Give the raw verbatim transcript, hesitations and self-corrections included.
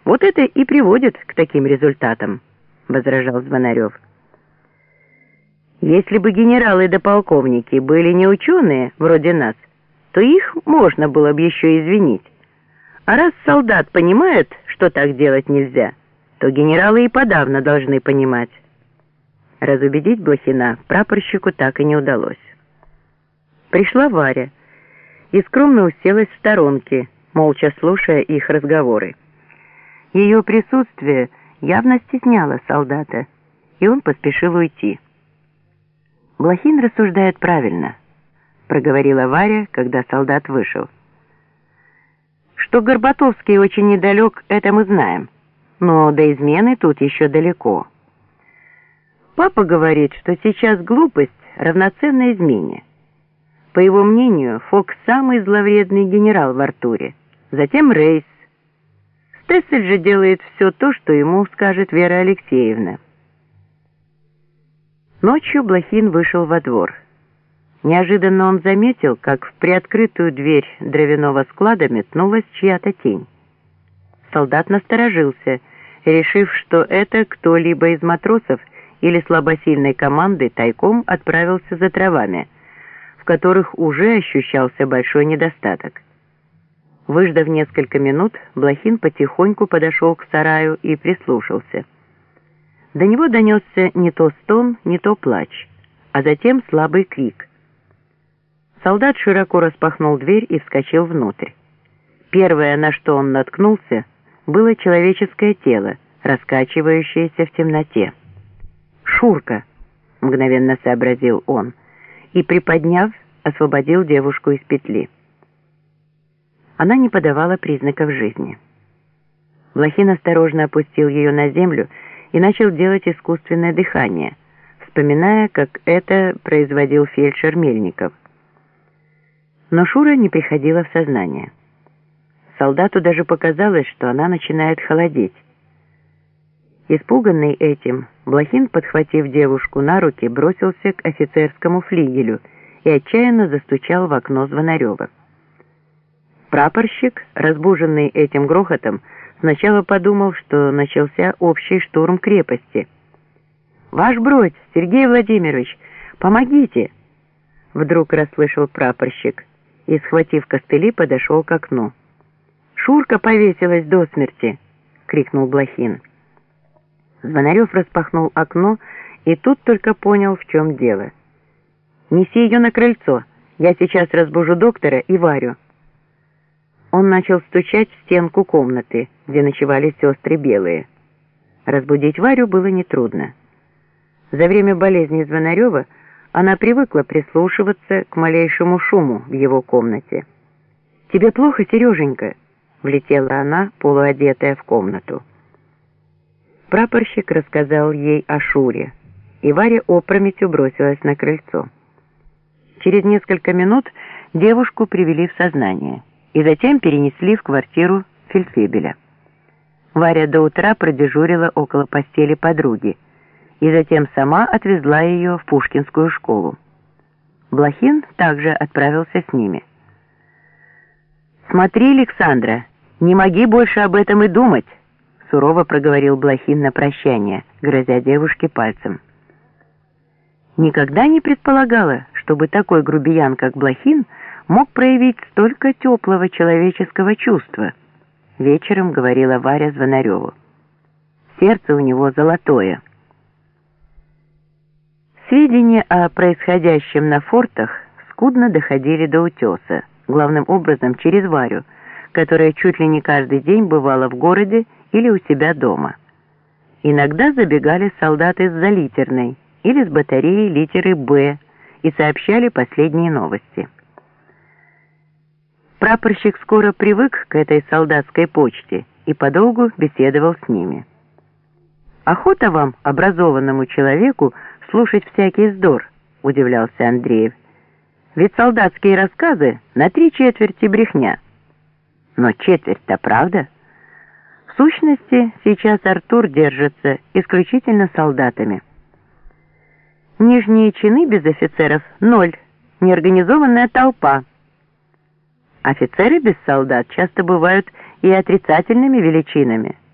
Вот это и приводит к таким результатам, возражал Звонарев. Если бы генералы да полковники были не ученые, вроде нас, то их можно было бы еще извинить. А раз солдат понимает, что так делать нельзя, то генералы и подавно должны понимать. Разубедить Блохина прапорщику так и не удалось. Пришла Варя и скромно уселась в сторонке, молча слушая их разговоры. Ее присутствие явно стесняло солдата, и он поспешил уйти. «Блохин рассуждает правильно», — проговорила Варя, когда солдат вышел. «Что Горбатовский очень недалек, это мы знаем, но до измены тут еще далеко. Папа говорит, что сейчас глупость равноценна измене. По его мнению, Фок самый зловредный генерал в Артуре, затем Рейс. Стессель же делает все то, что ему скажет Вера Алексеевна». Ночью Блохин вышел во двор. Неожиданно он заметил, как в приоткрытую дверь дровяного склада метнулась чья-то тень. Солдат насторожился, решив, что это кто-либо из матросов или слабосильной команды тайком отправился за дровами, в которых уже ощущался большой недостаток. Выждав несколько минут, Блохин потихоньку подошел к сараю и прислушался. До него донесся не то стон, не то плач, а затем слабый крик. Солдат широко распахнул дверь и вскочил внутрь. Первое, на что он наткнулся, было человеческое тело, раскачивающееся в темноте. «Шурка!» — мгновенно сообразил он, и, приподняв, освободил девушку из петли. Она не подавала признаков жизни. Блохин осторожно опустил ее на землю и начал делать искусственное дыхание, вспоминая, как это производил фельдшер Мельников. Но Шура не приходила в сознание. Солдату даже показалось, что она начинает холодеть. Испуганный этим, Блохин, подхватив девушку на руки, бросился к офицерскому флигелю и отчаянно застучал в окно Звонарева. Прапорщик, разбуженный этим грохотом, сначала подумал, что начался общий штурм крепости. «Ваш бродь, Сергей Владимирович, помогите!» Вдруг расслышал прапорщик и, схватив костыли, подошел к окну. «Шурка повесилась до смерти!» — крикнул Блохин. Звонарев распахнул окно и тут только понял, в чем дело. «Неси ее на крыльцо, я сейчас разбужу доктора и Варю». Он начал стучать в стенку комнаты, где ночевали сестры Белые. Разбудить Варю было нетрудно. За время болезни Звонарева она привыкла прислушиваться к малейшему шуму в его комнате. «Тебе плохо, Сереженька?» — влетела она, полуодетая, в комнату. Прапорщик рассказал ей о Шуре, и Варя опрометью бросилась на крыльцо. Через несколько минут девушку привели в сознание и затем перенесли в квартиру фельдфебеля. Варя до утра продежурила около постели подруги и затем сама отвезла ее в Пушкинскую школу. Блохин также отправился с ними. «Смотри, Александра, не моги больше об этом и думать», — сурово проговорил Блохин на прощание, грозя девушке пальцем. Никогда не предполагала, чтобы такой грубиян, как Блохин, мог проявить столько теплого человеческого чувства, — вечером говорила Варя Звонареву. Сердце у него золотое. Сведения о происходящем на фортах скудно доходили до Утеса, главным образом через Варю, которая чуть ли не каждый день бывала в городе или у себя дома. Иногда забегали солдаты с Залитерной или с батареи литеры «Б» и сообщали последние новости. Прапорщик скоро привык к этой солдатской почте и подолгу беседовал с ними. «Охота вам, образованному человеку, слушать всякий вздор», — удивлялся Андреев. «Ведь солдатские рассказы на три четверти брехня». «Но четверть-то правда?» В сущности, сейчас Артур держится исключительно солдатами. Нижние чины без офицеров — ноль, неорганизованная толпа. Офицеры без солдат часто бывают и отрицательными величинами.